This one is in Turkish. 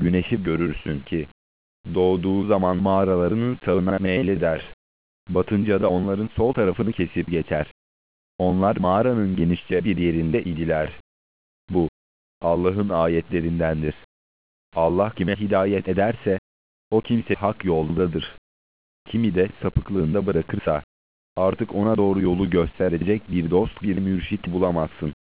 güneşi görürsün ki, doğduğu zaman mağaralarının sağına meyleder. Batınca da onların sol tarafını kesip geçer. Onlar mağaranın genişçe bir yerinde idiler. Bu, Allah'ın ayetlerindendir. Allah kime hidayet ederse, o kimse hak yoldadır. Kimi de sapıklığında bırakırsa, artık ona doğru yolu gösterecek bir dost, bir mürşit bulamazsın.